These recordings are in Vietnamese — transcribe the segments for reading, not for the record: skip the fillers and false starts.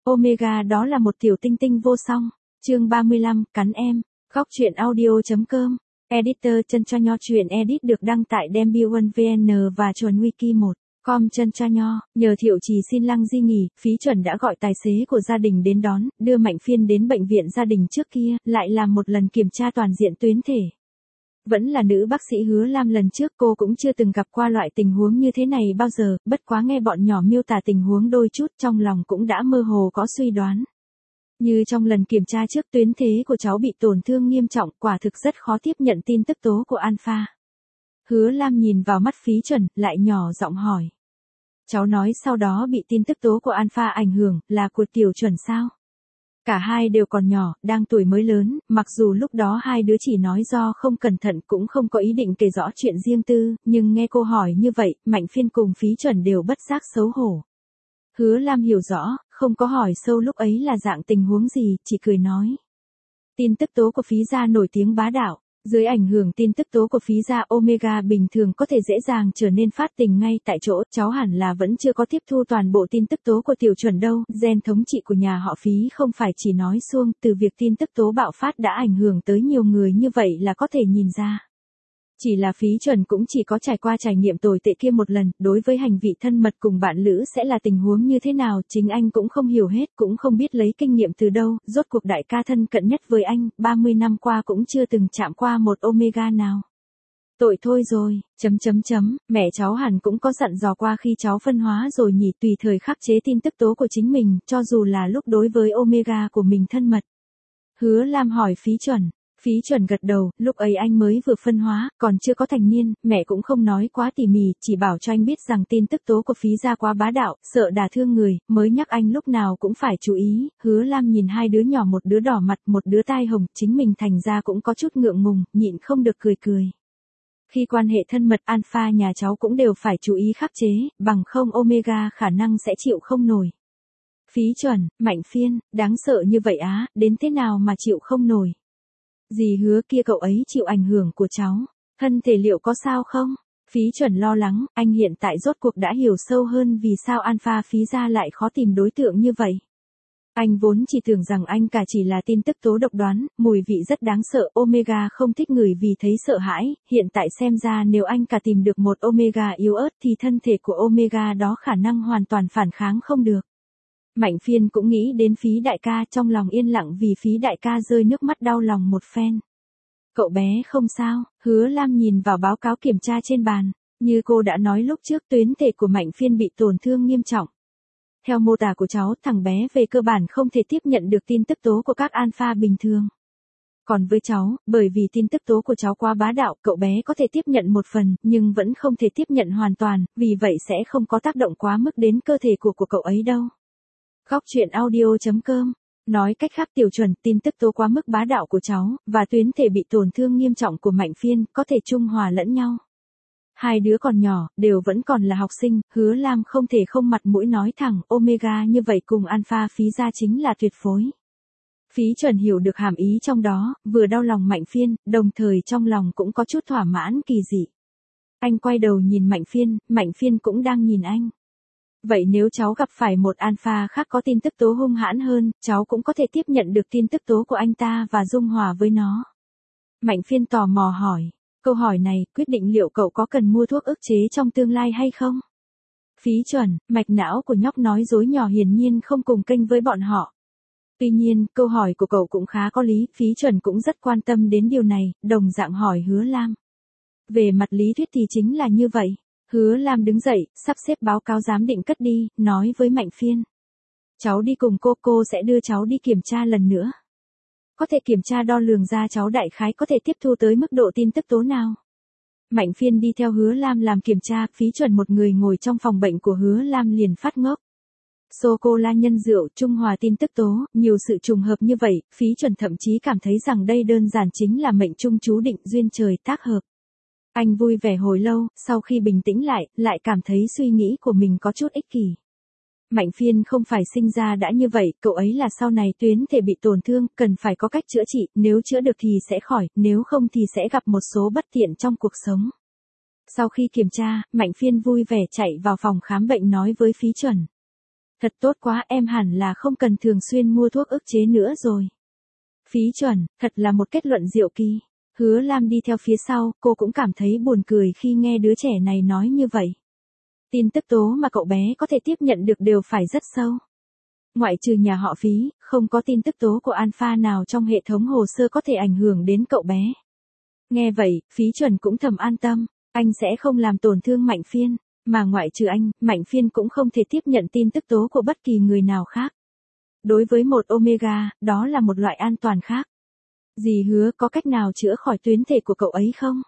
Omega đó là một tiểu tinh tinh vô song. Chương 35, cắn em. Góc truyện audio.com. Editor chân cho nho. Truyện edit được đăng tại Dembut VN và chuẩn wiki 1.com. Chân cho nho. Nhờ Thiệu Trì xin lăng di nghỉ, Phí Chuẩn đã gọi tài xế của gia đình đến đón, đưa Mạnh Phiên đến bệnh viện gia đình trước kia, lại làm một lần kiểm tra toàn diện tuyến thể. Vẫn là nữ bác sĩ Hứa Lam, lần trước cô cũng chưa từng gặp qua loại tình huống như thế này bao giờ, bất quá nghe bọn nhỏ miêu tả tình huống đôi chút, trong lòng cũng đã mơ hồ có suy đoán. Như trong lần kiểm tra trước, tuyến thế của cháu bị tổn thương nghiêm trọng, quả thực rất khó tiếp nhận tin tức tố của Alpha. Hứa Lam nhìn vào mắt Phí Chuẩn, lại nhỏ giọng hỏi. Cháu nói sau đó bị tin tức tố của Alpha ảnh hưởng, là của Tiểu Chuẩn sao? Cả hai đều còn nhỏ, đang tuổi mới lớn, mặc dù lúc đó hai đứa chỉ nói do không cẩn thận, cũng không có ý định kể rõ chuyện riêng tư, nhưng nghe cô hỏi như vậy, Mạnh Phiên cùng Phí Chuẩn đều bất giác xấu hổ. Hứa Lam hiểu rõ, không có hỏi sâu lúc ấy là dạng tình huống gì, chỉ cười nói. Tin tức tố của Phí gia nổi tiếng bá đạo. Dưới ảnh hưởng tin tức tố của Phí gia, Omega bình thường có thể dễ dàng trở nên phát tình ngay tại chỗ. Cháu hẳn là vẫn chưa có tiếp thu toàn bộ tin tức tố của Tiểu Chuẩn đâu. Gen thống trị của nhà họ Phí không phải chỉ nói suông, từ việc tin tức tố bạo phát đã ảnh hưởng tới nhiều người như vậy là có thể nhìn ra. Chỉ là Phí Chuẩn cũng chỉ có trải qua trải nghiệm tồi tệ kia một lần, đối với hành vi thân mật cùng bạn lữ sẽ là tình huống như thế nào, chính anh cũng không hiểu hết, cũng không biết lấy kinh nghiệm từ đâu, rốt cuộc đại ca thân cận nhất với anh, 30 năm qua cũng chưa từng chạm qua một Omega nào. Tội thôi rồi, mẹ cháu hẳn cũng có dặn dò qua khi cháu phân hóa rồi nhỉ, tùy thời khắc chế tin tức tố của chính mình, cho dù là lúc đối với Omega của mình thân mật. Hứa Lam hỏi Phí Chuẩn. Phí Chuẩn gật đầu, lúc ấy anh mới vừa phân hóa, còn chưa có thành niên, mẹ cũng không nói quá tỉ mỉ, chỉ bảo cho anh biết rằng tin tức tố của Phí gia quá bá đạo, sợ đả thương người, mới nhắc anh lúc nào cũng phải chú ý. Hứa Lam nhìn hai đứa nhỏ, một đứa đỏ mặt, một đứa tai hồng, chính mình thành ra cũng có chút ngượng ngùng, nhịn không được cười. Khi quan hệ thân mật, Alpha nhà cháu cũng đều phải chú ý khắc chế, bằng không Omega khả năng sẽ chịu không nổi. Phí Chuẩn, Mạnh Phiên, đáng sợ như vậy á, đến thế nào mà chịu không nổi? Dì Hứa kia cậu ấy chịu ảnh hưởng của cháu, thân thể liệu có sao không? Phí Chuẩn lo lắng, anh hiện tại rốt cuộc đã hiểu sâu hơn vì sao Alpha Phí gia lại khó tìm đối tượng như vậy. Anh vốn chỉ tưởng rằng anh cả chỉ là tin tức tố độc đoán, mùi vị rất đáng sợ, Omega không thích người vì thấy sợ hãi, hiện tại xem ra nếu anh cả tìm được một Omega yếu ớt thì thân thể của Omega đó khả năng hoàn toàn phản kháng không được. Mạnh Phiên cũng nghĩ đến Phí đại ca, trong lòng yên lặng vì Phí đại ca rơi nước mắt đau lòng một phen. Cậu bé không sao? Hứa Lam nhìn vào báo cáo kiểm tra trên bàn. Như cô đã nói lúc trước, tuyến thể của Mạnh Phiên bị tổn thương nghiêm trọng. Theo mô tả của cháu, thằng bé về cơ bản không thể tiếp nhận được tin tức tố của các alpha bình thường. Còn với cháu, bởi vì tin tức tố của cháu quá bá đạo, cậu bé có thể tiếp nhận một phần, nhưng vẫn không thể tiếp nhận hoàn toàn, vì vậy sẽ không có tác động quá mức đến cơ thể của cậu ấy đâu. Góc truyện audio.com. Nói cách khác, Tiểu Chuẩn, tin tức tố quá mức bá đạo của cháu, và tuyến thể bị tổn thương nghiêm trọng của Mạnh Phiên, có thể trung hòa lẫn nhau. Hai đứa còn nhỏ, đều vẫn còn là học sinh, Hứa Lam không thể không mặt mũi nói thẳng, Omega như vậy cùng Alpha Phí gia chính là tuyệt phối. Phí Chuẩn hiểu được hàm ý trong đó, vừa đau lòng Mạnh Phiên, đồng thời trong lòng cũng có chút thỏa mãn kỳ dị. Anh quay đầu nhìn Mạnh Phiên cũng đang nhìn anh. Vậy nếu cháu gặp phải một alpha khác có tin tức tố hung hãn hơn, cháu cũng có thể tiếp nhận được tin tức tố của anh ta và dung hòa với nó. Mạnh Phiên tò mò hỏi. Câu hỏi này quyết định liệu cậu có cần mua thuốc ức chế trong tương lai hay không? Phí Chuẩn, mạch não của nhóc nói dối nhỏ hiển nhiên không cùng kênh với bọn họ. Tuy nhiên, câu hỏi của cậu cũng khá có lý, Phí Chuẩn cũng rất quan tâm đến điều này, đồng dạng hỏi Hứa Lam. Về mặt lý thuyết thì chính là như vậy. Hứa Lam đứng dậy, sắp xếp báo cáo giám định cất đi, nói với Mạnh Phiên. Cháu đi cùng cô sẽ đưa cháu đi kiểm tra lần nữa. Có thể kiểm tra đo lường ra cháu đại khái có thể tiếp thu tới mức độ tin tức tố nào. Mạnh Phiên đi theo Hứa Lam làm kiểm tra, Phí Chuẩn một người ngồi trong phòng bệnh của Hứa Lam liền phát ngốc. Sô-cô-la nhân rượu, trung hòa tin tức tố, nhiều sự trùng hợp như vậy, Phí Chuẩn thậm chí cảm thấy rằng đây đơn giản chính là mệnh trung chú định, duyên trời tác hợp. Anh vui vẻ hồi lâu, sau khi bình tĩnh lại cảm thấy suy nghĩ của mình có chút ích kỷ. Mạnh Phiên không phải sinh ra đã như vậy, cậu ấy là sau này tuyến thể bị tổn thương, cần phải có cách chữa trị, nếu chữa được thì sẽ khỏi, nếu không thì sẽ gặp một số bất tiện trong cuộc sống. Sau khi kiểm tra, Mạnh Phiên vui vẻ chạy vào phòng khám bệnh nói với Phí Chuẩn. Thật tốt quá, em hẳn là không cần thường xuyên mua thuốc ức chế nữa rồi. Phí Chuẩn, thật là một kết luận diệu kỳ. Hứa Lam đi theo phía sau, cô cũng cảm thấy buồn cười khi nghe đứa trẻ này nói như vậy. Tin tức tố mà cậu bé có thể tiếp nhận được đều phải rất sâu. Ngoại trừ nhà họ Phí, không có tin tức tố của Alpha nào trong hệ thống hồ sơ có thể ảnh hưởng đến cậu bé. Nghe vậy, Phí Chuẩn cũng thầm an tâm, anh sẽ không làm tổn thương Mạnh Phiên, mà ngoại trừ anh, Mạnh Phiên cũng không thể tiếp nhận tin tức tố của bất kỳ người nào khác. Đối với một Omega, đó là một loại an toàn khác. Dì Hứa có cách nào chữa khỏi tuyến thể của cậu ấy không?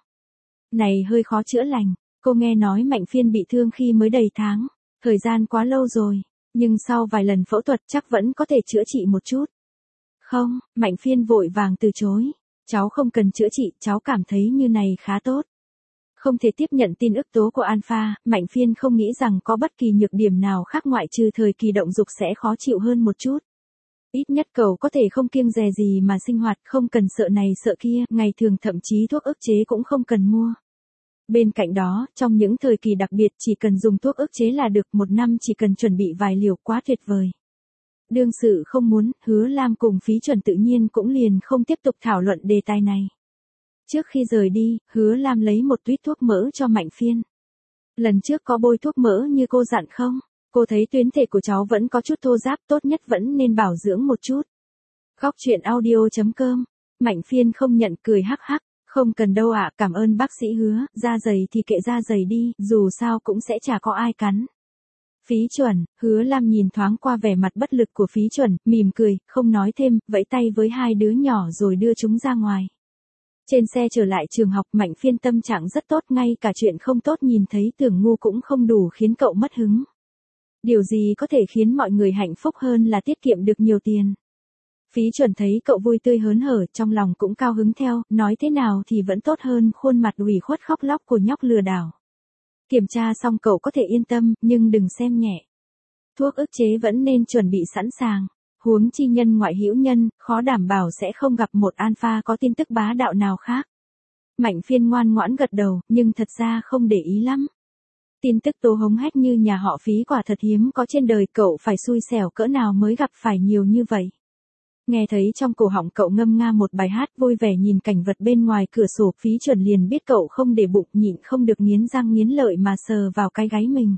Này hơi khó chữa lành, cô nghe nói Mạnh Phiên bị thương khi mới đầy tháng, thời gian quá lâu rồi, nhưng sau vài lần phẫu thuật chắc vẫn có thể chữa trị một chút. Không, Mạnh Phiên vội vàng từ chối, cháu không cần chữa trị, cháu cảm thấy như này khá tốt. Không thể tiếp nhận tin ức tố của Alpha, Mạnh Phiên không nghĩ rằng có bất kỳ nhược điểm nào khác ngoại trừ thời kỳ động dục sẽ khó chịu hơn một chút. Ít nhất cậu có thể không kiêng dè gì mà sinh hoạt, không cần sợ này sợ kia, ngày thường thậm chí thuốc ức chế cũng không cần mua. Bên cạnh đó, trong những thời kỳ đặc biệt chỉ cần dùng thuốc ức chế là được, một năm chỉ cần chuẩn bị vài liều, quá tuyệt vời. Đương sự không muốn, Hứa Lam cùng Phí Chuẩn tự nhiên cũng liền không tiếp tục thảo luận đề tài này. Trước khi rời đi, Hứa Lam lấy một tuýt thuốc mỡ cho Mạnh Phiên. Lần trước có bôi thuốc mỡ như cô dặn không? Cô thấy tuyến thể của cháu vẫn có chút thô ráp, tốt nhất vẫn nên bảo dưỡng một chút. Góc chuyện audio.com. Mạnh Phiên không nhận, cười hắc hắc. Không cần đâu ạ, cảm ơn bác sĩ Hứa, da dày thì kệ da dày đi, dù sao cũng sẽ chả có ai cắn. Phí Chuẩn, Hứa Lam nhìn thoáng qua vẻ mặt bất lực của Phí Chuẩn, mỉm cười, không nói thêm, vẫy tay với hai đứa nhỏ rồi đưa chúng ra ngoài. Trên xe trở lại trường học, Mạnh Phiên tâm trạng rất tốt, ngay cả chuyện không tốt nhìn thấy Tưởng Ngu cũng không đủ khiến cậu mất hứng. Điều gì có thể khiến mọi người hạnh phúc hơn là tiết kiệm được nhiều tiền. Phí Chuẩn thấy cậu vui tươi hớn hở, trong lòng cũng cao hứng theo, nói thế nào thì vẫn tốt hơn khuôn mặt ủy khuất khóc lóc của nhóc lừa đảo. Kiểm tra xong cậu có thể yên tâm, nhưng đừng xem nhẹ. Thuốc ức chế vẫn nên chuẩn bị sẵn sàng. Huống chi nhân ngoại hữu nhân, khó đảm bảo sẽ không gặp một Alpha có tin tức bá đạo nào khác. Mạnh Phiên ngoan ngoãn gật đầu, nhưng thật ra không để ý lắm. Tin tức tố hống hách như nhà họ Phí quả thật hiếm có trên đời, cậu phải xui xẻo cỡ nào mới gặp phải nhiều như vậy. Nghe thấy trong cổ họng cậu ngâm nga một bài hát vui vẻ nhìn cảnh vật bên ngoài cửa sổ, Phí Chuẩn liền biết cậu không để bụng, nhịn không được nghiến răng nghiến lợi mà sờ vào cái gáy mình.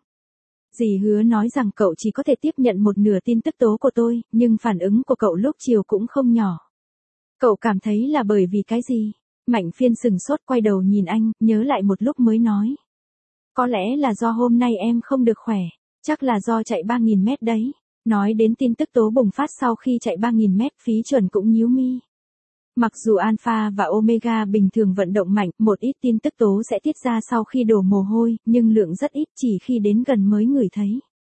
Dì Hứa nói rằng cậu chỉ có thể tiếp nhận một nửa tin tức tố của tôi, nhưng phản ứng của cậu lúc chiều cũng không nhỏ. Cậu cảm thấy là bởi vì cái gì? Mạnh Phiên sừng sốt quay đầu nhìn anh, nhớ lại một lúc mới nói. Có lẽ là do hôm nay em không được khỏe, chắc là do chạy 3.000 mét đấy. Nói đến tin tức tố bùng phát sau khi chạy 3.000 mét, Phí Chuẩn cũng nhíu mi. Mặc dù Alpha và Omega bình thường vận động mạnh, một ít tin tức tố sẽ tiết ra sau khi đổ mồ hôi, nhưng lượng rất ít, chỉ khi đến gần mới ngửi thấy.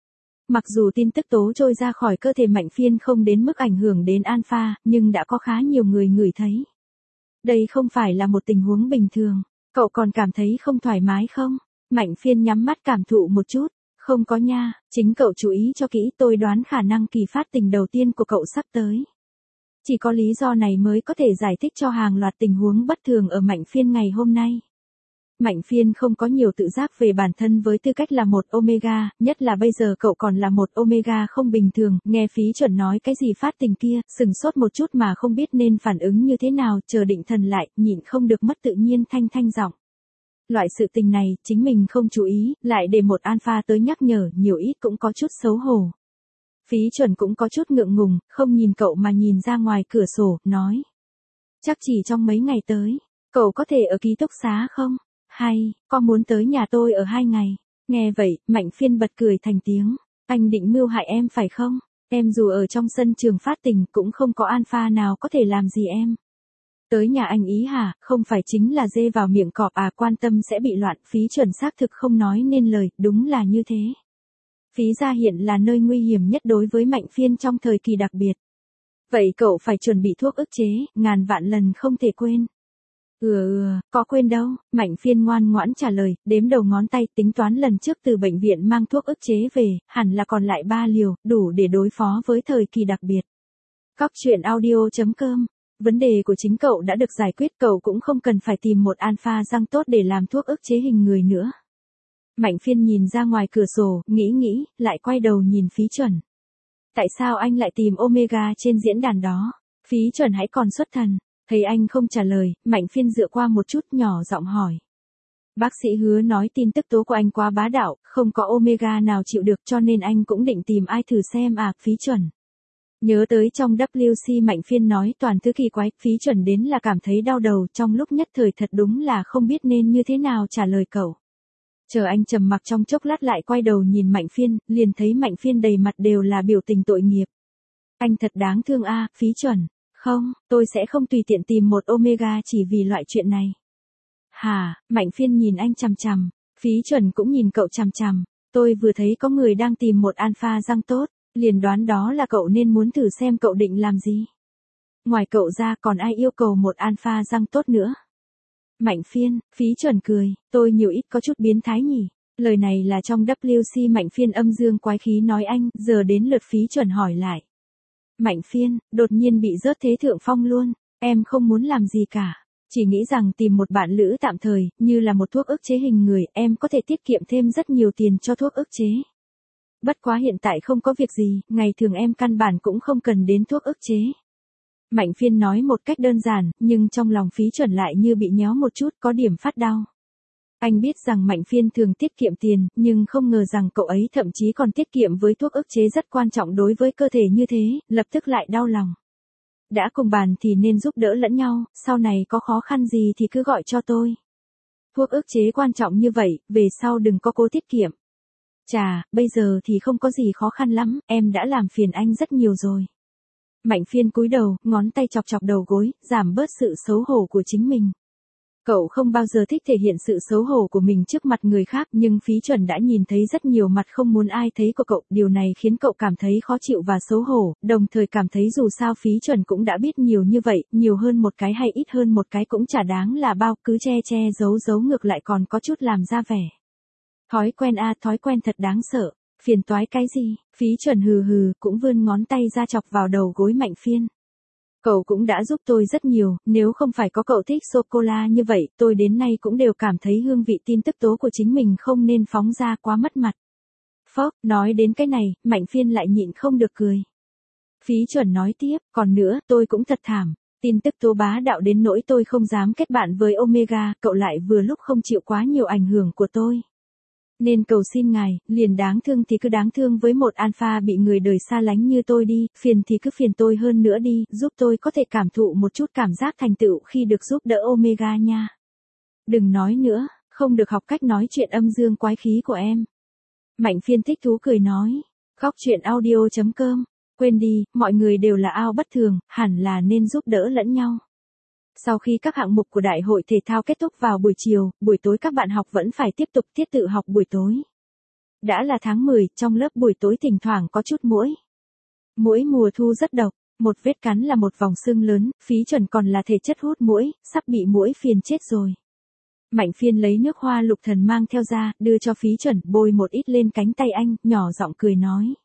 Mặc dù tin tức tố trôi ra khỏi cơ thể Mạnh Phiên không đến mức ảnh hưởng đến Alpha, nhưng đã có khá nhiều người ngửi thấy. Đây không phải là một tình huống bình thường. Cậu còn cảm thấy không thoải mái không? Mạnh Phiên nhắm mắt cảm thụ một chút. Không có nha, chính cậu chú ý cho kỹ, tôi đoán khả năng kỳ phát tình đầu tiên của cậu sắp tới. Chỉ có lý do này mới có thể giải thích cho hàng loạt tình huống bất thường ở Mạnh Phiên ngày hôm nay. Mạnh Phiên không có nhiều tự giác về bản thân với tư cách là một Omega, nhất là bây giờ cậu còn là một Omega không bình thường, nghe Phí Chuẩn nói cái gì phát tình kia, sừng sốt một chút mà không biết nên phản ứng như thế nào, chờ định thần lại, nhịn không được mất tự nhiên thanh giọng. Loại sự tình này, chính mình không chú ý, lại để một Alpha tới nhắc nhở, nhiều ít cũng có chút xấu hổ. Phí Chuẩn cũng có chút ngượng ngùng, không nhìn cậu mà nhìn ra ngoài cửa sổ, nói. Chắc chỉ trong mấy ngày tới, cậu có thể ở ký túc xá không? Hay, có muốn tới nhà tôi ở 2 ngày? Nghe vậy, Mạnh Phiên bật cười thành tiếng. Anh định mưu hại em phải không? Em dù ở trong sân trường phát tình cũng không có Alpha nào có thể làm gì em. Tới nhà anh ý hả, không phải chính là dê vào miệng cọp à, quan tâm sẽ bị loạn. Phí Chuẩn xác thực không nói nên lời, đúng là như thế. Phí gia hiện là nơi nguy hiểm nhất đối với Mạnh Phiên trong thời kỳ đặc biệt. Vậy cậu phải chuẩn bị thuốc ức chế, ngàn vạn lần không thể quên. Có quên đâu, Mạnh Phiên ngoan ngoãn trả lời, đếm đầu ngón tay, tính toán lần trước từ bệnh viện mang thuốc ức chế về, hẳn là còn lại 3 liều, đủ để đối phó với thời kỳ đặc biệt. Góc chuyện audio.com. Vấn đề của chính cậu đã được giải quyết, cậu cũng không cần phải tìm một Alpha răng tốt để làm thuốc ức chế hình người nữa. Mạnh Phiên nhìn ra ngoài cửa sổ, nghĩ, lại quay đầu nhìn Phí Chuẩn. Tại sao anh lại tìm Omega trên diễn đàn đó? Phí Chuẩn hãy còn xuất thần. Thấy anh không trả lời, Mạnh Phiên dựa qua một chút nhỏ giọng hỏi. Bác sĩ Hứa nói tin tức tố của anh quá bá đạo, không có Omega nào chịu được cho nên anh cũng định tìm ai thử xem à, Phí Chuẩn. Nhớ tới trong WC Mạnh Phiên nói toàn thứ kỳ quái, Phí Chuẩn đến là cảm thấy đau đầu, trong lúc nhất thời thật đúng là không biết nên như thế nào trả lời cậu. Chờ anh trầm mặc trong chốc lát lại quay đầu nhìn Mạnh Phiên, liền thấy Mạnh Phiên đầy mặt đều là biểu tình tội nghiệp. Anh thật đáng thương a, Phí Chuẩn. Không, tôi sẽ không tùy tiện tìm một Omega chỉ vì loại chuyện này. Hả, Mạnh Phiên nhìn anh chằm chằm, Phí Chuẩn cũng nhìn cậu chằm chằm. Tôi vừa thấy có người đang tìm một alpha răng tốt, liền đoán đó là cậu nên muốn thử xem cậu định làm gì. Ngoài cậu ra còn ai yêu cầu một alpha răng tốt nữa. Mạnh Phiên, Phí Chuẩn cười, tôi nhiều ít có chút biến thái nhỉ. Lời này là trong WC Mạnh Phiên âm dương quái khí nói anh, giờ đến lượt Phí Chuẩn hỏi lại. Mạnh Phiên, đột nhiên bị rớt thế thượng phong luôn, em không muốn làm gì cả. Chỉ nghĩ rằng tìm một bạn lữ tạm thời, như là một thuốc ức chế hình người, em có thể tiết kiệm thêm rất nhiều tiền cho thuốc ức chế. Bất quá hiện tại không có việc gì, ngày thường em căn bản cũng không cần đến thuốc ức chế. Mạnh Phiên nói một cách đơn giản, nhưng trong lòng Phí Chuẩn lại như bị nhéo một chút, có điểm phát đau. Anh biết rằng Mạnh Phiên thường tiết kiệm tiền, nhưng không ngờ rằng cậu ấy thậm chí còn tiết kiệm với thuốc ức chế rất quan trọng đối với cơ thể như thế, lập tức lại đau lòng. Đã cùng bàn thì nên giúp đỡ lẫn nhau, sau này có khó khăn gì thì cứ gọi cho tôi. Thuốc ức chế quan trọng như vậy, về sau đừng có cố tiết kiệm. Chà, bây giờ thì không có gì khó khăn lắm, em đã làm phiền anh rất nhiều rồi. Mạnh Phiên cúi đầu, ngón tay chọc chọc đầu gối, giảm bớt sự xấu hổ của chính mình. Cậu không bao giờ thích thể hiện sự xấu hổ của mình trước mặt người khác, nhưng Phí Chuẩn đã nhìn thấy rất nhiều mặt không muốn ai thấy của cậu, điều này khiến cậu cảm thấy khó chịu và xấu hổ, đồng thời cảm thấy dù sao Phí Chuẩn cũng đã biết nhiều như vậy, nhiều hơn một cái hay ít hơn một cái cũng chả đáng là bao, cứ che che giấu giấu ngược lại còn có chút làm ra vẻ. Thói quen a, thói quen thật đáng sợ, phiền toái cái gì, Phí Chuẩn hừ hừ, cũng vươn ngón tay ra chọc vào đầu gối Mạnh Phiên. Cậu cũng đã giúp tôi rất nhiều, nếu không phải có cậu thích sô-cô-la như vậy, tôi đến nay cũng đều cảm thấy hương vị tin tức tố của chính mình không nên phóng ra quá mất mặt. Phốc, nói đến cái này, Mạnh Phiên lại nhịn không được cười. Phí Chuẩn nói tiếp, còn nữa, tôi cũng thật thảm, tin tức tố bá đạo đến nỗi tôi không dám kết bạn với Omega, cậu lại vừa lúc không chịu quá nhiều ảnh hưởng của tôi. Nên cầu xin ngài, liền đáng thương thì cứ đáng thương với một alpha bị người đời xa lánh như tôi đi, phiền thì cứ phiền tôi hơn nữa đi, giúp tôi có thể cảm thụ một chút cảm giác thành tựu khi được giúp đỡ Omega nha. Đừng nói nữa, không được học cách nói chuyện âm dương quái khí của em. Mạnh Phiên thích thú cười nói, góc chuyện audio.com, quên đi, mọi người đều là ao bất thường, hẳn là nên giúp đỡ lẫn nhau. Sau khi các hạng mục của đại hội thể thao kết thúc vào buổi chiều, buổi tối các bạn học vẫn phải tiếp tục tiết tự học buổi tối. Đã là tháng 10, trong lớp buổi tối thỉnh thoảng có chút muỗi. Muỗi mùa thu rất độc, một vết cắn là một vòng sưng lớn, Phí Chuẩn còn là thể chất hút muỗi, sắp bị muỗi phiền chết rồi. Mạnh Phiên lấy nước hoa lục thần mang theo ra, đưa cho Phí Chuẩn, bôi một ít lên cánh tay anh, nhỏ giọng cười nói.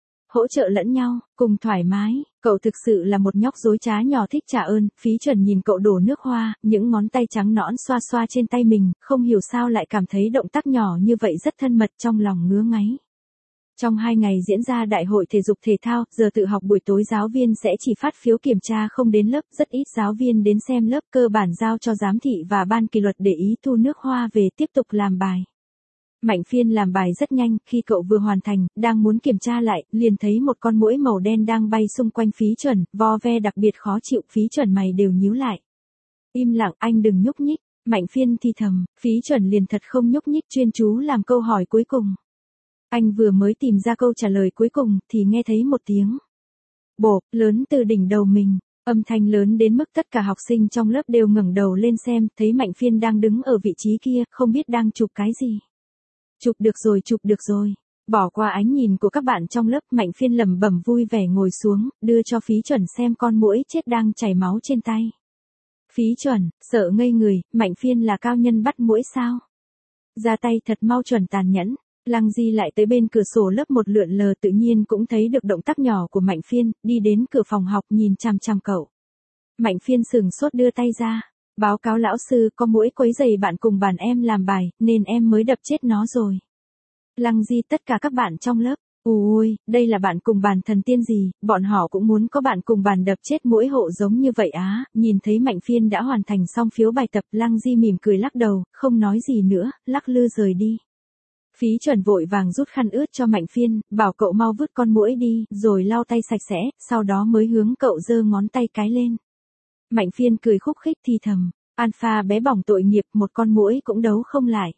Hỗ trợ lẫn nhau, cùng thoải mái, cậu thực sự là một nhóc dối trá nhỏ thích trả ơn, Phí Chuẩn nhìn cậu đổ nước hoa, những ngón tay trắng nõn xoa xoa trên tay mình, không hiểu sao lại cảm thấy động tác nhỏ như vậy rất thân mật trong lòng ngứa ngáy. Trong 2 ngày diễn ra đại hội thể dục thể thao, giờ tự học buổi tối giáo viên sẽ chỉ phát phiếu kiểm tra không đến lớp, rất ít giáo viên đến xem lớp, cơ bản giao cho giám thị và ban kỷ luật để ý thu nước hoa về tiếp tục làm bài. Mạnh Phiên làm bài rất nhanh, khi cậu vừa hoàn thành, đang muốn kiểm tra lại, liền thấy một con muỗi màu đen đang bay xung quanh Phí Chuẩn, vo ve đặc biệt khó chịu, Phí Chuẩn mày đều nhíu lại. Im lặng, anh đừng nhúc nhích, Mạnh Phiên thì thầm, Phí Chuẩn liền thật không nhúc nhích chuyên chú làm câu hỏi cuối cùng. Anh vừa mới tìm ra câu trả lời cuối cùng, thì nghe thấy một tiếng bộp, lớn từ đỉnh đầu mình. Âm thanh lớn đến mức tất cả học sinh trong lớp đều ngẩng đầu lên xem, thấy Mạnh Phiên đang đứng ở vị trí kia, không biết đang chụp cái gì. Chụp được rồi. Bỏ qua ánh nhìn của các bạn trong lớp, Mạnh Phiên lẩm bẩm vui vẻ ngồi xuống, đưa cho Phí Chuẩn xem con muỗi chết đang chảy máu trên tay. Phí Chuẩn, sợ ngây người, Mạnh Phiên là cao nhân bắt muỗi sao? Ra tay thật mau chuẩn tàn nhẫn. Lăng Di lại tới bên cửa sổ lớp một lượn lờ tự nhiên cũng thấy được động tác nhỏ của Mạnh Phiên, đi đến cửa phòng học nhìn chằm chằm cậu. Mạnh Phiên sừng sốt đưa tay ra. Báo cáo lão sư, có muỗi quấy rầy bạn cùng bàn em làm bài, nên em mới đập chết nó rồi. Lăng Di tất cả các bạn trong lớp, Ôi, đây là bạn cùng bàn thần tiên gì, bọn họ cũng muốn có bạn cùng bàn đập chết mỗi hộ giống như vậy á. Nhìn thấy Mạnh Phiên đã hoàn thành xong phiếu bài tập, Lăng Di mỉm cười lắc đầu, không nói gì nữa, lắc lư rời đi. Phí Chuẩn vội vàng rút khăn ướt cho Mạnh Phiên, bảo cậu mau vứt con muỗi đi, rồi lau tay sạch sẽ, sau đó mới hướng cậu giơ ngón tay cái lên. Mạnh Phiên cười khúc khích thì thầm, Alpha bé bỏng tội nghiệp, một con muỗi cũng đấu không lại.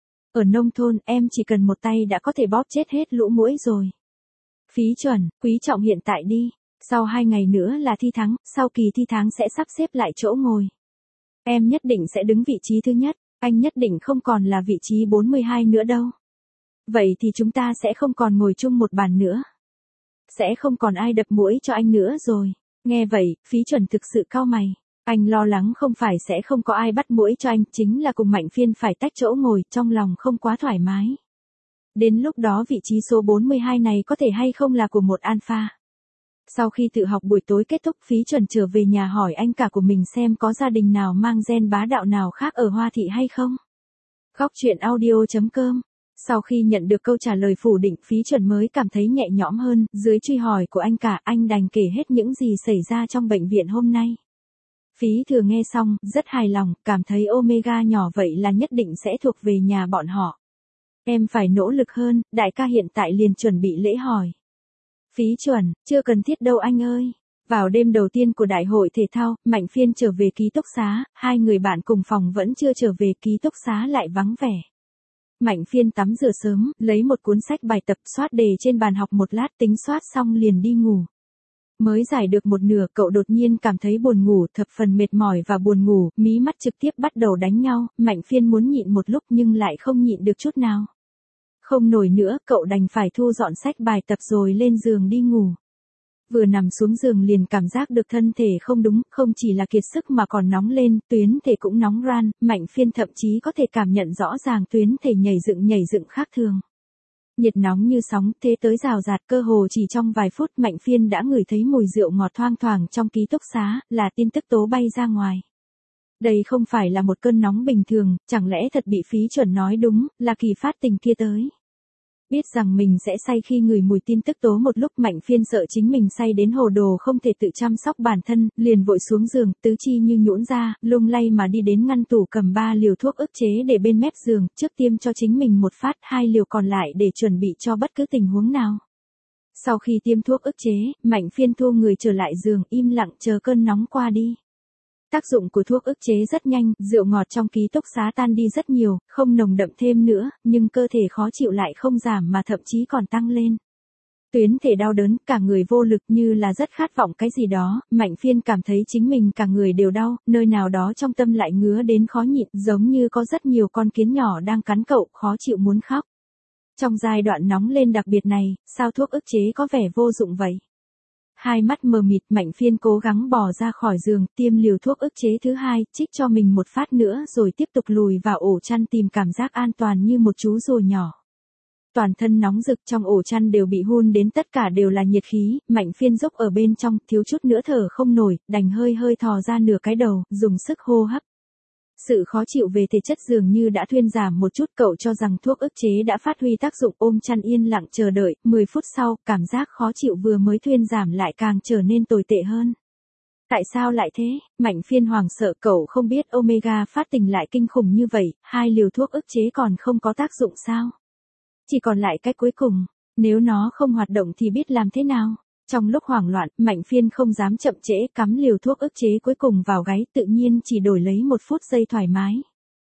Ở nông thôn, em chỉ cần một tay đã có thể bóp chết hết lũ muỗi rồi. Phí Chuẩn, quý trọng hiện tại đi. Sau 2 ngày nữa là thi thắng, sau kỳ thi tháng sẽ sắp xếp lại chỗ ngồi. Em nhất định sẽ đứng vị trí thứ nhất, anh nhất định không còn là vị trí 42 nữa đâu. Vậy thì chúng ta sẽ không còn ngồi chung một bàn nữa. Sẽ không còn ai đập muỗi cho anh nữa rồi. Nghe vậy, Phí Chuẩn thực sự cau mày. Anh lo lắng không phải sẽ không có ai bắt muỗi cho anh, chính là cùng Mạnh Phiên phải tách chỗ ngồi, trong lòng không quá thoải mái. Đến lúc đó vị trí số 42 này có thể hay không là của một alpha. Sau khi tự học buổi tối kết thúc, Phí Chuẩn trở về nhà hỏi anh cả của mình xem có gia đình nào mang gen bá đạo nào khác ở Hoa Thị hay không. Góc truyện audio.com. Sau khi nhận được câu trả lời phủ định, Phí Chuẩn mới cảm thấy nhẹ nhõm hơn. Dưới truy hỏi của anh cả, anh đành kể hết những gì xảy ra trong bệnh viện hôm nay. Phí Thừa nghe xong, rất hài lòng, cảm thấy Omega nhỏ vậy là nhất định sẽ thuộc về nhà bọn họ. Em phải nỗ lực hơn, đại ca hiện tại liền chuẩn bị lễ hỏi. Phí Chuẩn, chưa cần thiết đâu anh ơi. Vào đêm đầu tiên của đại hội thể thao, Mạnh Phiên trở về ký túc xá, 2 người bạn cùng phòng vẫn chưa trở về, ký túc xá lại vắng vẻ. Mạnh Phiên tắm rửa sớm, lấy một cuốn sách bài tập, soát đề trên bàn học một lát, tính soát xong liền đi ngủ. Mới giải được một nửa, cậu đột nhiên cảm thấy buồn ngủ, thập phần mệt mỏi và buồn ngủ, mí mắt trực tiếp bắt đầu đánh nhau. Mạnh Phiên muốn nhịn một lúc nhưng lại không nhịn được chút nào. Không nổi nữa, cậu đành phải thu dọn sách bài tập rồi lên giường đi ngủ. Vừa nằm xuống giường liền cảm giác được thân thể không đúng, không chỉ là kiệt sức mà còn nóng lên, tuyến thể cũng nóng ran. Mạnh Phiên thậm chí có thể cảm nhận rõ ràng tuyến thể nhảy dựng khác thường. Nhiệt nóng như sóng, thế tới rào rạt, cơ hồ chỉ trong vài phút Mạnh Phiên đã ngửi thấy mùi rượu ngọt thoang thoảng trong ký túc xá, là tin tức tố bay ra ngoài. Đây không phải là một cơn nóng bình thường, chẳng lẽ thật bị Phí Chuẩn nói đúng, là kỳ phát tình kia tới. Biết rằng mình sẽ say khi ngửi mùi tin tức tố một lúc, Mạnh Phiên sợ chính mình say đến hồ đồ không thể tự chăm sóc bản thân, liền vội xuống giường, tứ chi như nhũn ra, lung lay mà đi đến ngăn tủ cầm 3 liều thuốc ức chế để bên mép giường, trước tiêm cho chính mình một phát, 2 liều còn lại để chuẩn bị cho bất cứ tình huống nào. Sau khi tiêm thuốc ức chế, Mạnh Phiên thu người trở lại giường, im lặng chờ cơn nóng qua đi. Tác dụng của thuốc ức chế rất nhanh, rượu ngọt trong ký túc xá tan đi rất nhiều, không nồng đậm thêm nữa, nhưng cơ thể khó chịu lại không giảm mà thậm chí còn tăng lên. Tuyến thể đau đớn, cả người vô lực, như là rất khát vọng cái gì đó. Mạnh Phiên cảm thấy chính mình cả người đều đau, nơi nào đó trong tâm lại ngứa đến khó nhịn, giống như có rất nhiều con kiến nhỏ đang cắn cậu, khó chịu muốn khóc. Trong giai đoạn nóng lên đặc biệt này, sao thuốc ức chế có vẻ vô dụng vậy? Hai mắt mờ mịt, Mạnh Phiên cố gắng bò ra khỏi giường, tiêm liều thuốc ức chế thứ 2, trích cho mình một phát nữa rồi tiếp tục lùi vào ổ chăn tìm cảm giác an toàn như một chú rùa nhỏ. Toàn thân nóng rực, trong ổ chăn đều bị hun đến, tất cả đều là nhiệt khí. Mạnh Phiên dốc ở bên trong, thiếu chút nữa thở không nổi, đành hơi thò ra nửa cái đầu, dùng sức hô hấp. Sự khó chịu về thể chất dường như đã thuyên giảm một chút, cậu cho rằng thuốc ức chế đã phát huy tác dụng, ôm chăn yên lặng chờ đợi. 10 phút sau, cảm giác khó chịu vừa mới thuyên giảm lại càng trở nên tồi tệ hơn. Tại sao lại thế? Mạnh Phiên hoảng sợ, cậu không biết Omega phát tình lại kinh khủng như vậy, 2 liều thuốc ức chế còn không có tác dụng sao? Chỉ còn lại cách cuối cùng, nếu nó không hoạt động thì biết làm thế nào? Trong lúc hoảng loạn, Mạnh Phiên không dám chậm trễ, cắm liều thuốc ức chế cuối cùng vào gáy, tự nhiên chỉ đổi lấy 1 phút giây thoải mái.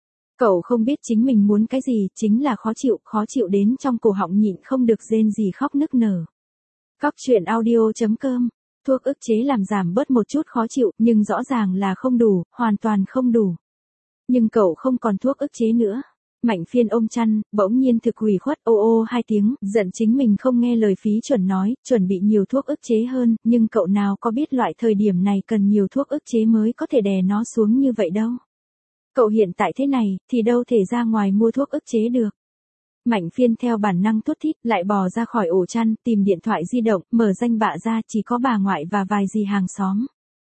Cậu không biết chính mình muốn cái gì, chính là khó chịu đến trong cổ họng nhịn không được rên rỉ khóc nức nở. Góc truyện audio.com. Thuốc ức chế làm giảm bớt một chút khó chịu, nhưng rõ ràng là không đủ, hoàn toàn không đủ. Nhưng cậu không còn thuốc ức chế nữa. Mạnh Phiên ôm chăn, bỗng nhiên thực hủy khuất, ô 2 tiếng, giận chính mình không nghe lời Phí Chuẩn nói, chuẩn bị nhiều thuốc ức chế hơn, nhưng cậu nào có biết loại thời điểm này cần nhiều thuốc ức chế mới có thể đè nó xuống như vậy đâu. Cậu hiện tại thế này, thì đâu thể ra ngoài mua thuốc ức chế được. Mạnh Phiên theo bản năng thút thít, lại bò ra khỏi ổ chăn, tìm điện thoại di động, mở danh bạ ra, chỉ có bà ngoại và vài dì hàng xóm.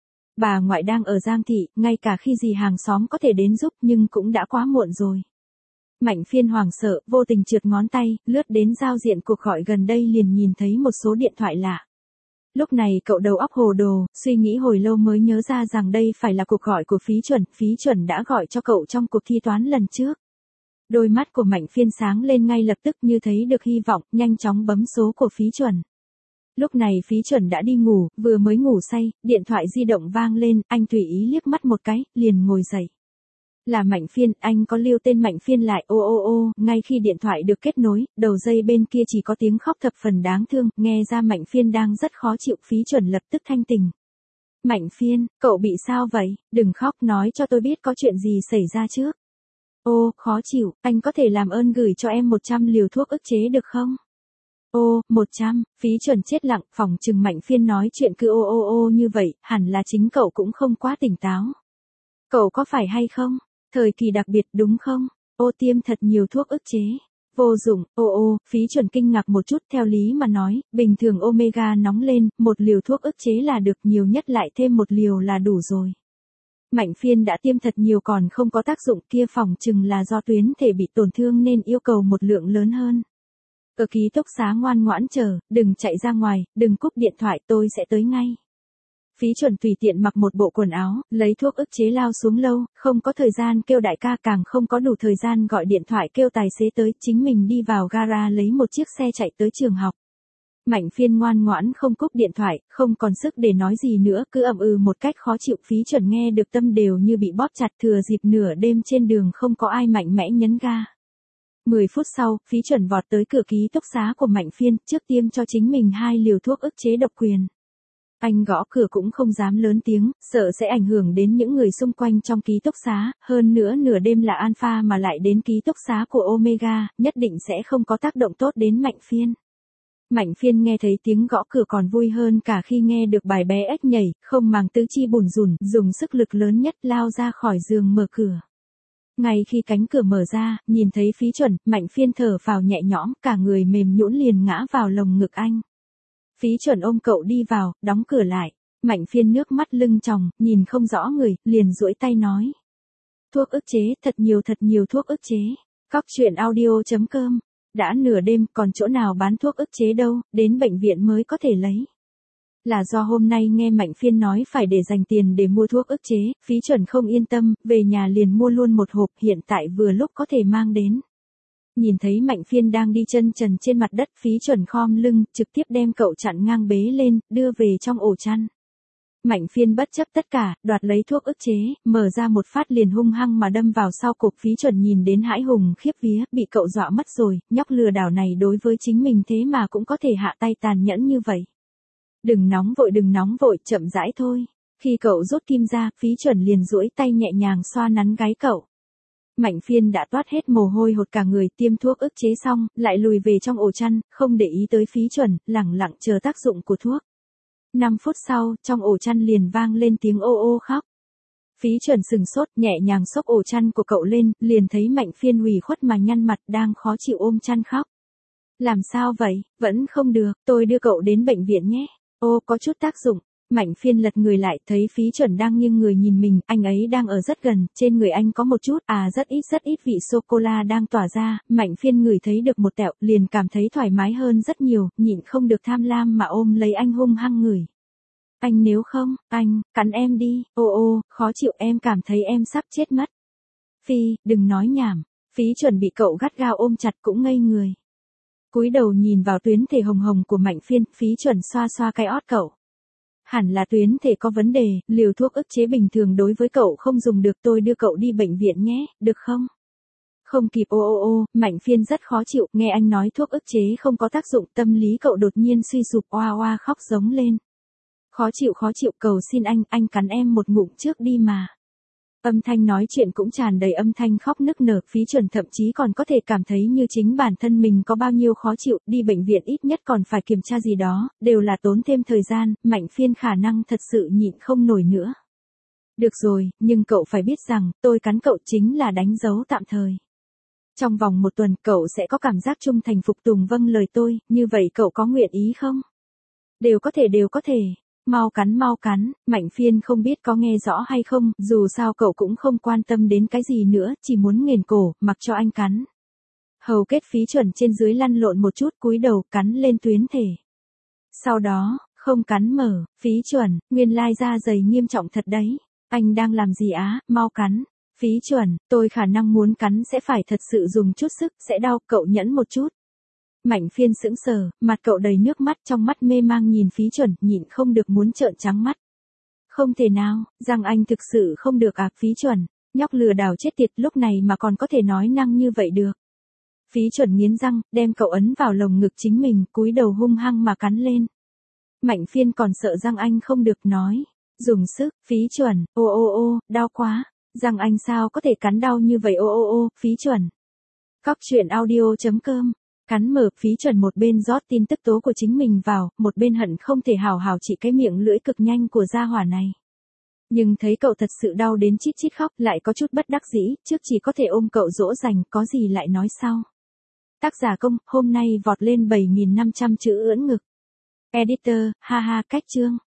Bà ngoại đang ở Giang Thị, ngay cả khi dì hàng xóm có thể đến giúp nhưng cũng đã quá muộn rồi. Mạnh Phiên hoảng sợ, vô tình trượt ngón tay, lướt đến giao diện cuộc gọi gần đây liền nhìn thấy một số điện thoại lạ. Lúc này cậu đầu óc hồ đồ, suy nghĩ hồi lâu mới nhớ ra rằng đây phải là cuộc gọi của Phí Chuẩn đã gọi cho cậu trong cuộc thi toán lần trước. Đôi mắt của Mạnh Phiên sáng lên ngay lập tức như thấy được hy vọng, nhanh chóng bấm số của Phí Chuẩn. Lúc này Phí Chuẩn đã đi ngủ, vừa mới ngủ say, điện thoại di động vang lên, anh tùy ý liếc mắt một cái, liền ngồi dậy. Là Mạnh Phiên, anh có lưu tên Mạnh Phiên lại, ngay khi điện thoại được kết nối, đầu dây bên kia chỉ có tiếng khóc thập phần đáng thương, nghe ra Mạnh Phiên đang rất khó chịu, Phí Chuẩn lập tức thanh tình. Mạnh Phiên, cậu bị sao vậy, đừng khóc, nói cho tôi biết có chuyện gì xảy ra trước. Khó chịu, anh có thể làm ơn gửi cho em 100 liều thuốc ức chế được không? 100, Phí Chuẩn chết lặng, phỏng chừng Mạnh Phiên nói chuyện cứ như vậy, hẳn là chính cậu cũng không quá tỉnh táo. Cậu có phải hay không? Thời kỳ đặc biệt đúng không? Tiêm thật nhiều thuốc ức chế. Vô dụng, Phí Chuẩn kinh ngạc một chút, theo lý mà nói, bình thường omega nóng lên, một liều thuốc ức chế là được, nhiều nhất lại thêm một liều là đủ rồi. Mạnh Phiên đã tiêm thật nhiều còn không có tác dụng, kia phỏng chừng là do tuyến thể bị tổn thương nên yêu cầu một lượng lớn hơn. Ở ký túc xá ngoan ngoãn chờ, đừng chạy ra ngoài, đừng cúp điện thoại, tôi sẽ tới ngay. Phí Chuẩn tùy tiện mặc một bộ quần áo, lấy thuốc ức chế lao xuống lâu, không có thời gian kêu đại ca, càng không có đủ thời gian gọi điện thoại kêu tài xế tới, chính mình đi vào gara lấy một chiếc xe chạy tới trường học. Mạnh Phiên ngoan ngoãn không cúp điện thoại, không còn sức để nói gì nữa, cứ ậm ừ một cách khó chịu. Phí Chuẩn nghe được tâm đều như bị bóp chặt, thừa dịp nửa đêm trên đường không có ai mạnh mẽ nhấn ga. 10 phút sau, Phí Chuẩn vọt tới cửa ký túc xá của Mạnh Phiên, trước tiêm cho chính mình 2 liều thuốc ức chế độc quyền. Anh gõ cửa cũng không dám lớn tiếng, sợ sẽ ảnh hưởng đến những người xung quanh trong ký túc xá, hơn nữa nửa đêm là alpha mà lại đến ký túc xá của omega, nhất định sẽ không có tác động tốt đến Mạnh Phiên. Mạnh Phiên nghe thấy tiếng gõ cửa còn vui hơn cả khi nghe được bài bé ếch nhảy, không màng tứ chi bủn rủn, dùng sức lực lớn nhất lao ra khỏi giường mở cửa. Ngay khi cánh cửa mở ra, nhìn thấy Phí Chuẩn, Mạnh Phiên thở phào nhẹ nhõm, cả người mềm nhũn liền ngã vào lồng ngực anh. Phí Chuẩn ôm cậu đi vào, đóng cửa lại. Mạnh Phiên nước mắt lưng tròng, nhìn không rõ người, liền duỗi tay nói. Thuốc ức chế, thật nhiều thuốc ức chế. Cóc truyện audio.com. Đã nửa đêm, còn chỗ nào bán thuốc ức chế đâu, đến bệnh viện mới có thể lấy. Là do hôm nay nghe Mạnh Phiên nói phải để dành tiền để mua thuốc ức chế, Phí Chuẩn không yên tâm, về nhà liền mua luôn một hộp, hiện tại vừa lúc có thể mang đến. Nhìn thấy Mạnh Phiên đang đi chân trần trên mặt đất, Phí Chuẩn khom lưng, trực tiếp đem cậu chặn ngang bế lên, đưa về trong ổ chăn. Mạnh Phiên bất chấp tất cả, đoạt lấy thuốc ức chế, mở ra một phát liền hung hăng mà đâm vào sau cổ. Phí Chuẩn nhìn đến hãi hùng khiếp vía, bị cậu dọa mất rồi, nhóc lừa đảo này đối với chính mình thế mà cũng có thể hạ tay tàn nhẫn như vậy. Đừng nóng vội, chậm rãi thôi. Khi cậu rút kim ra, Phí Chuẩn liền duỗi tay nhẹ nhàng xoa nắn gáy cậu. Mạnh Phiên đã toát hết mồ hôi hột cả người, tiêm thuốc ức chế xong, lại lùi về trong ổ chăn, không để ý tới Phí Chuẩn, lẳng lặng chờ tác dụng của thuốc. 5 phút sau, trong ổ chăn liền vang lên tiếng khóc. Phí Chuẩn sừng sốt, nhẹ nhàng xốc ổ chăn của cậu lên, liền thấy Mạnh Phiên ủy khuất mà nhăn mặt đang khó chịu ôm chăn khóc. Làm sao vậy, vẫn không được, tôi đưa cậu đến bệnh viện nhé. Có chút tác dụng. Mạnh Phiên lật người lại, thấy Phí Chuẩn đang nghiêng người nhìn mình, anh ấy đang ở rất gần, trên người anh có một chút, rất ít vị sô-cô-la đang tỏa ra. Mạnh Phiên ngửi thấy được một tẹo, liền cảm thấy thoải mái hơn rất nhiều, nhịn không được tham lam mà ôm lấy anh hung hăng ngửi. Anh nếu không, anh, cắn em đi, khó chịu, em cảm thấy em sắp chết mất. Phi, đừng nói nhảm. Phí Chuẩn bị cậu gắt gao ôm chặt cũng ngây người. Cúi đầu nhìn vào tuyến thể hồng hồng của Mạnh Phiên, Phí Chuẩn xoa xoa cái ót cậu. Hẳn là tuyến thể có vấn đề, liều thuốc ức chế bình thường đối với cậu không dùng được, tôi đưa cậu đi bệnh viện nhé, được không? Không kịp Mạnh Phiên rất khó chịu, nghe anh nói thuốc ức chế không có tác dụng, tâm lý cậu đột nhiên suy sụp, oa khóc giống lên. Khó chịu, cầu xin anh cắn em một ngụm trước đi mà. Âm thanh nói chuyện cũng tràn đầy âm thanh khóc nức nở. Phí Chuẩn thậm chí còn có thể cảm thấy như chính bản thân mình có bao nhiêu khó chịu, đi bệnh viện ít nhất còn phải kiểm tra gì đó, đều là tốn thêm thời gian, Mạnh Phiên khả năng thật sự nhịn không nổi nữa. Được rồi, nhưng cậu phải biết rằng, tôi cắn cậu chính là đánh dấu tạm thời. Trong vòng 1 tuần, cậu sẽ có cảm giác trung thành phục tùng vâng lời tôi, như vậy cậu có nguyện ý không? Đều có thể. Mau cắn, Mạnh Phiên không biết có nghe rõ hay không, dù sao cậu cũng không quan tâm đến cái gì nữa, chỉ muốn nghền cổ, mặc cho anh cắn. Hầu kết Phí Chuẩn trên dưới lăn lộn một chút cúi đầu cắn lên tuyến thể. Sau đó, không cắn mở, Phí Chuẩn, nguyên lai da dày nghiêm trọng thật đấy. Anh đang làm gì á, mau cắn. Phí Chuẩn, tôi khả năng muốn cắn sẽ phải thật sự dùng chút sức, sẽ đau, cậu nhẫn một chút. Mạnh Phiên sững sờ, mặt cậu đầy nước mắt, trong mắt mê mang nhìn Phí Chuẩn, nhịn không được muốn trợn trắng mắt. Không thể nào, rằng anh thực sự không được à, Phí Chuẩn, nhóc lừa đảo chết tiệt, lúc này mà còn có thể nói năng như vậy được. Phí Chuẩn nghiến răng, đem cậu ấn vào lồng ngực chính mình, cúi đầu hung hăng mà cắn lên. Mạnh Phiên còn sợ răng anh không được nói. Dùng sức, Phí Chuẩn, ô ô ô, đau quá. Răng anh sao có thể cắn đau như vậy, ô ô ô, Phí Chuẩn. Cóc truyện audio.com. Cắn mở, Phí Chuẩn một bên rót tin tức tố của chính mình vào, một bên hận không thể hào hào chỉ cái miệng lưỡi cực nhanh của gia hỏa này. Nhưng thấy cậu thật sự đau đến chít chít khóc, lại có chút bất đắc dĩ, trước chỉ có thể ôm cậu dỗ dành, có gì lại nói sau. Tác giả công, hôm nay vọt lên 7.500 chữ ưỡn ngực. Editor, ha ha, cách chương.